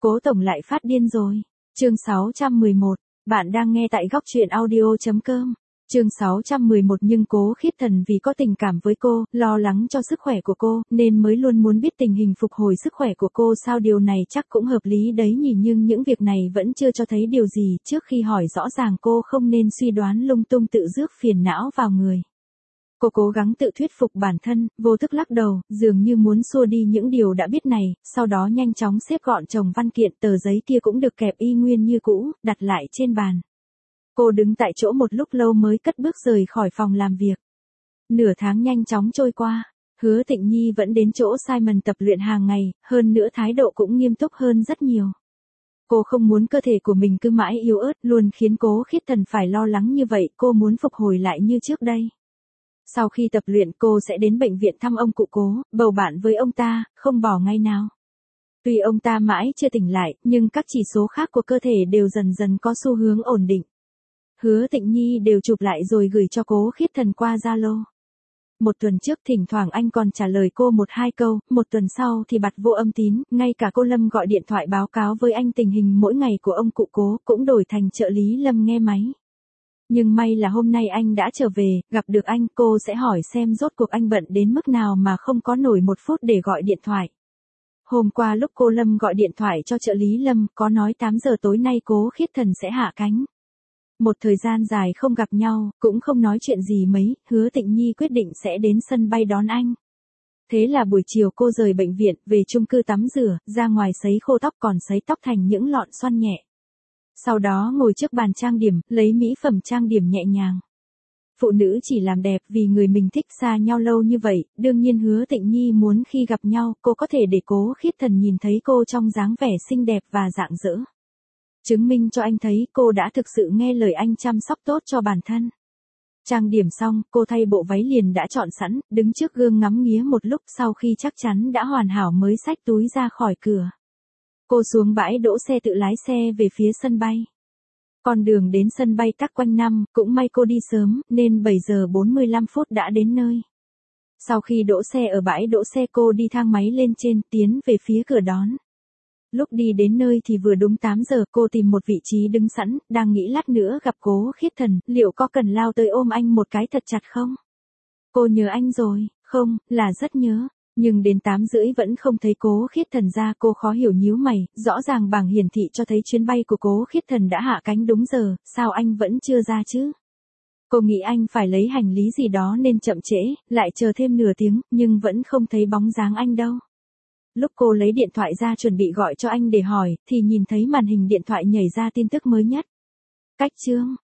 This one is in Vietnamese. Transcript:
Cố tổng lại phát điên rồi. Chương 611, bạn đang nghe tại góc truyện audio.com. Chương 611 nhưng Cố Khiết Thần vì có tình cảm với cô, lo lắng cho sức khỏe của cô, nên mới luôn muốn biết tình hình phục hồi sức khỏe của cô sao điều này chắc cũng hợp lý đấy nhỉ nhưng những việc này vẫn chưa cho thấy điều gì trước khi hỏi rõ ràng cô không nên suy đoán lung tung tự rước phiền não vào người. Cô cố gắng tự thuyết phục bản thân, vô thức lắc đầu, dường như muốn xua đi những điều đã biết này, sau đó nhanh chóng xếp gọn chồng văn kiện tờ giấy kia cũng được kẹp y nguyên như cũ, đặt lại trên bàn. Cô đứng tại chỗ một lúc lâu mới cất bước rời khỏi phòng làm việc. Nửa tháng nhanh chóng trôi qua, Hứa Tịnh Nhi vẫn đến chỗ Simon tập luyện hàng ngày, hơn nữa thái độ cũng nghiêm túc hơn rất nhiều. Cô không muốn cơ thể của mình cứ mãi yếu ớt luôn khiến Cố Khiết Thần phải lo lắng như vậy, cô muốn phục hồi lại như trước đây. Sau khi tập luyện cô sẽ đến bệnh viện thăm ông cụ Cố, bầu bạn với ông ta, không bỏ ngày nào. Tuy ông ta mãi chưa tỉnh lại, nhưng các chỉ số khác của cơ thể đều dần dần có xu hướng ổn định. Hứa Tịnh Nhi đều chụp lại rồi gửi cho Cố Khiết Thần qua Zalo. Một tuần trước thỉnh thoảng anh còn trả lời cô một hai câu, một tuần sau thì bặt vô âm tín, ngay cả cô Lâm gọi điện thoại báo cáo với anh tình hình mỗi ngày của ông cụ Cố cũng đổi thành trợ lý Lâm nghe máy. Nhưng may là hôm nay anh đã trở về, gặp được anh, cô sẽ hỏi xem rốt cuộc anh bận đến mức nào mà không có nổi một phút để gọi điện thoại. Hôm qua lúc cô Lâm gọi điện thoại cho trợ lý Lâm, có nói 8 giờ tối nay Cố Khiết Thần sẽ hạ cánh. Một thời gian dài không gặp nhau, cũng không nói chuyện gì mấy, Hứa Tịnh Nhi quyết định sẽ đến sân bay đón anh. Thế là buổi chiều cô rời bệnh viện, về chung cư tắm rửa, ra ngoài sấy khô tóc còn sấy tóc thành những lọn xoăn nhẹ. Sau đó ngồi trước bàn trang điểm, lấy mỹ phẩm trang điểm nhẹ nhàng. Phụ nữ chỉ làm đẹp vì người mình thích xa nhau lâu như vậy, đương nhiên Hứa Tịnh Nhi muốn khi gặp nhau, cô có thể để Cố Khiết Thần nhìn thấy cô trong dáng vẻ xinh đẹp và rạng rỡ. Chứng minh cho anh thấy cô đã thực sự nghe lời anh chăm sóc tốt cho bản thân. Trang điểm xong, cô thay bộ váy liền đã chọn sẵn, đứng trước gương ngắm nghía một lúc sau khi chắc chắn đã hoàn hảo mới xách túi ra khỏi cửa. Cô xuống bãi đỗ xe tự lái xe về phía sân bay. Con đường đến sân bay tắc quanh năm, cũng may cô đi sớm, nên 7 giờ 45 phút đã đến nơi. Sau khi đỗ xe ở bãi đỗ xe cô đi thang máy lên trên, tiến về phía cửa đón. Lúc đi đến nơi thì vừa đúng 8 giờ cô tìm một vị trí đứng sẵn, đang nghĩ lát nữa gặp Cố Khiết Thần, liệu có cần lao tới ôm anh một cái thật chặt không? Cô nhớ anh rồi, không, là rất nhớ. Nhưng đến 8 rưỡi vẫn không thấy Cố Khiết Thần ra, cô khó hiểu nhíu mày, rõ ràng bảng hiển thị cho thấy chuyến bay của Cố Khiết Thần đã hạ cánh đúng giờ, sao anh vẫn chưa ra chứ? Cô nghĩ anh phải lấy hành lý gì đó nên chậm trễ, lại chờ thêm nửa tiếng, nhưng vẫn không thấy bóng dáng anh đâu. Lúc cô lấy điện thoại ra chuẩn bị gọi cho anh để hỏi, thì nhìn thấy màn hình điện thoại nhảy ra tin tức mới nhất. Cách chương,